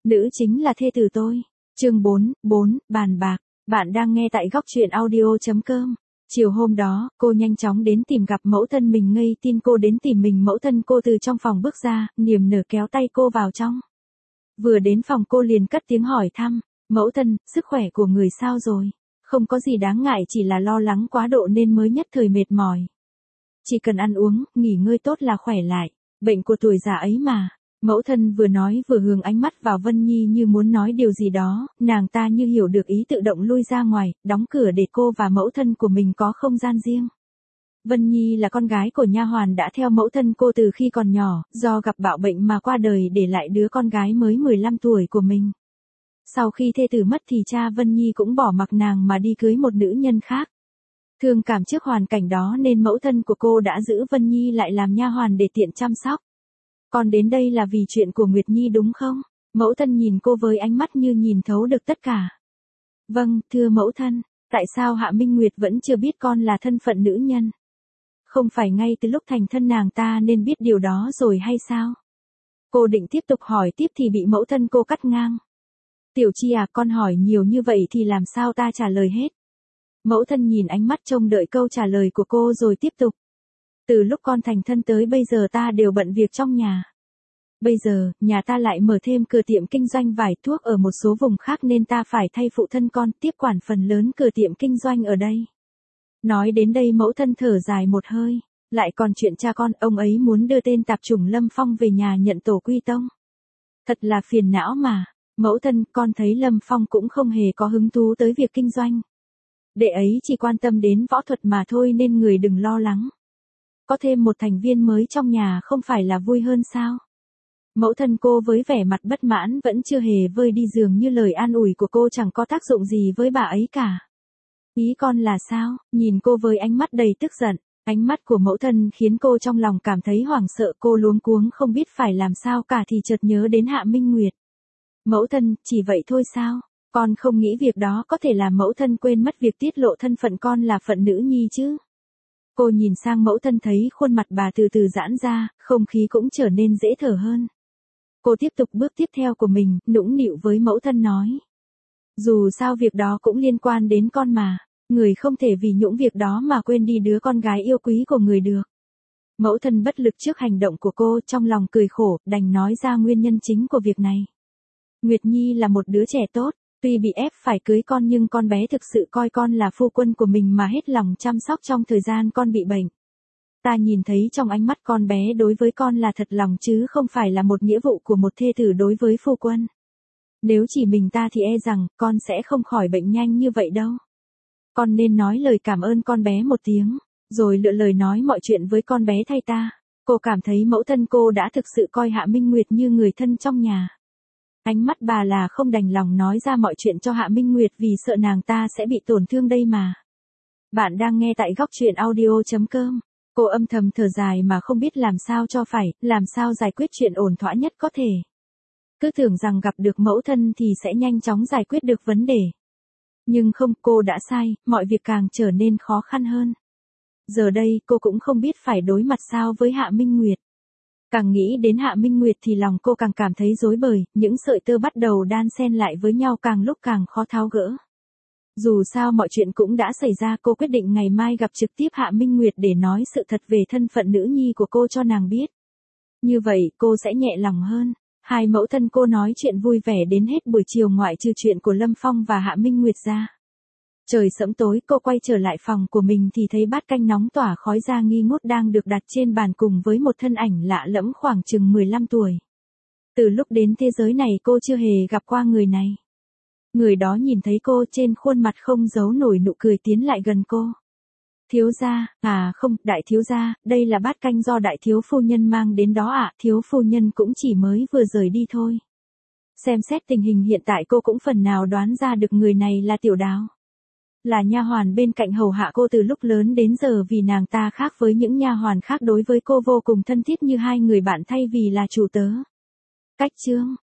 Nữ chính là thê tử tôi. Chương 4, bàn bạc. Bạn đang nghe tại góc truyện audio.com. Chiều hôm đó, cô nhanh chóng đến tìm gặp mẫu thân mình, ngây tin cô đến tìm mình. Mẫu thân cô từ trong phòng bước ra, niềm nở kéo tay cô vào trong. Vừa đến phòng cô liền cất tiếng hỏi thăm. Mẫu thân, sức khỏe của người sao rồi? Không có gì đáng ngại, chỉ là lo lắng quá độ nên mới nhất thời mệt mỏi. Chỉ cần ăn uống, nghỉ ngơi tốt là khỏe lại. Bệnh của tuổi già ấy mà. Mẫu thân vừa nói vừa hướng ánh mắt vào Vân Nhi như muốn nói điều gì đó, nàng ta như hiểu được ý tự động lui ra ngoài, đóng cửa để cô và mẫu thân của mình có không gian riêng. Vân Nhi là con gái của nha hoàn đã theo mẫu thân cô từ khi còn nhỏ, do gặp bạo bệnh mà qua đời để lại đứa con gái mới 15 tuổi của mình. Sau khi thê tử mất thì cha Vân Nhi cũng bỏ mặc nàng mà đi cưới một nữ nhân khác. Thương cảm trước hoàn cảnh đó nên mẫu thân của cô đã giữ Vân Nhi lại làm nha hoàn để tiện chăm sóc. Con đến đây là vì chuyện của Nguyệt Nhi đúng không? Mẫu thân nhìn cô với ánh mắt như nhìn thấu được tất cả. Vâng, thưa mẫu thân, tại sao Hạ Minh Nguyệt vẫn chưa biết con là thân phận nữ nhân? Không phải ngay từ lúc thành thân nàng ta nên biết điều đó rồi hay sao? Cô định tiếp tục hỏi tiếp thì bị mẫu thân cô cắt ngang. Tiểu Chi à, con hỏi nhiều như vậy thì làm sao ta trả lời hết? Mẫu thân nhìn ánh mắt trông đợi câu trả lời của cô rồi tiếp tục. Từ lúc con thành thân tới bây giờ ta đều bận việc trong nhà. Bây giờ, nhà ta lại mở thêm cửa tiệm kinh doanh vải thuốc ở một số vùng khác nên ta phải thay phụ thân con tiếp quản phần lớn cửa tiệm kinh doanh ở đây. Nói đến đây mẫu thân thở dài một hơi. Lại còn chuyện cha con, ông ấy muốn đưa tên tạp chủng Lâm Phong về nhà nhận tổ quy tông. Thật là phiền não mà. Mẫu thân, con thấy Lâm Phong cũng không hề có hứng thú tới việc kinh doanh. Đệ ấy chỉ quan tâm đến võ thuật mà thôi nên người đừng lo lắng. Có thêm một thành viên mới trong nhà không phải là vui hơn sao? Mẫu thân cô với vẻ mặt bất mãn vẫn chưa hề vơi đi, dường như lời an ủi của cô chẳng có tác dụng gì với bà ấy cả. Ý con là sao? Nhìn cô với ánh mắt đầy tức giận. Ánh mắt của mẫu thân khiến cô trong lòng cảm thấy hoảng sợ, cô luống cuống không biết phải làm sao cả thì chợt nhớ đến Hạ Minh Nguyệt. Mẫu thân, chỉ vậy thôi sao? Con không nghĩ việc đó có thể làm mẫu thân quên mất việc tiết lộ thân phận con là phận nữ nhi chứ? Cô nhìn sang mẫu thân thấy khuôn mặt bà từ từ giãn ra, không khí cũng trở nên dễ thở hơn. Cô tiếp tục bước tiếp theo của mình, nũng nịu với mẫu thân nói. Dù sao việc đó cũng liên quan đến con mà, người không thể vì những việc đó mà quên đi đứa con gái yêu quý của người được. Mẫu thân bất lực trước hành động của cô, trong lòng cười khổ, đành nói ra nguyên nhân chính của việc này. Nguyệt Nhi là một đứa trẻ tốt. Tuy bị ép phải cưới con nhưng con bé thực sự coi con là phu quân của mình mà hết lòng chăm sóc trong thời gian con bị bệnh. Ta nhìn thấy trong ánh mắt con bé đối với con là thật lòng chứ không phải là một nghĩa vụ của một thê tử đối với phu quân. Nếu chỉ mình ta thì e rằng con sẽ không khỏi bệnh nhanh như vậy đâu. Con nên nói lời cảm ơn con bé một tiếng, rồi lựa lời nói mọi chuyện với con bé thay ta. Cô cảm thấy mẫu thân cô đã thực sự coi Hạ Minh Nguyệt như người thân trong nhà. Ánh mắt bà là không đành lòng nói ra mọi chuyện cho Hạ Minh Nguyệt vì sợ nàng ta sẽ bị tổn thương đây mà. Bạn đang nghe tại góc truyện audio.com. Cô âm thầm thở dài mà không biết làm sao cho phải, làm sao giải quyết chuyện ổn thỏa nhất có thể. Cứ tưởng rằng gặp được mẫu thân thì sẽ nhanh chóng giải quyết được vấn đề. Nhưng không, cô đã sai, mọi việc càng trở nên khó khăn hơn. Giờ đây cô cũng không biết phải đối mặt sao với Hạ Minh Nguyệt. Càng nghĩ đến Hạ Minh Nguyệt thì lòng cô càng cảm thấy rối bời, những sợi tơ bắt đầu đan xen lại với nhau càng lúc càng khó tháo gỡ. Dù sao mọi chuyện cũng đã xảy ra, cô quyết định ngày mai gặp trực tiếp Hạ Minh Nguyệt để nói sự thật về thân phận nữ nhi của cô cho nàng biết. Như vậy cô sẽ nhẹ lòng hơn. Hai mẫu thân cô nói chuyện vui vẻ đến hết buổi chiều ngoại trừ chuyện của Lâm Phong và Hạ Minh Nguyệt ra. Trời sẫm tối, cô quay trở lại phòng của mình thì thấy bát canh nóng tỏa khói ra nghi ngút đang được đặt trên bàn cùng với một thân ảnh lạ lẫm khoảng chừng 15 tuổi. Từ lúc đến thế giới này cô chưa hề gặp qua người này. Người đó nhìn thấy cô, trên khuôn mặt không giấu nổi nụ cười tiến lại gần cô. Thiếu gia, à không, đại thiếu gia, đây là bát canh do đại thiếu phu nhân mang đến đó ạ, thiếu phu nhân cũng chỉ mới vừa rời đi thôi. Xem xét tình hình hiện tại cô cũng phần nào đoán ra được người này là Tiểu Đào. Là nha hoàn bên cạnh hầu hạ cô từ lúc lớn đến giờ vì nàng ta khác với những nha hoàn khác đối với cô vô cùng thân thiết như hai người bạn thay vì là chủ tớ. Cách chương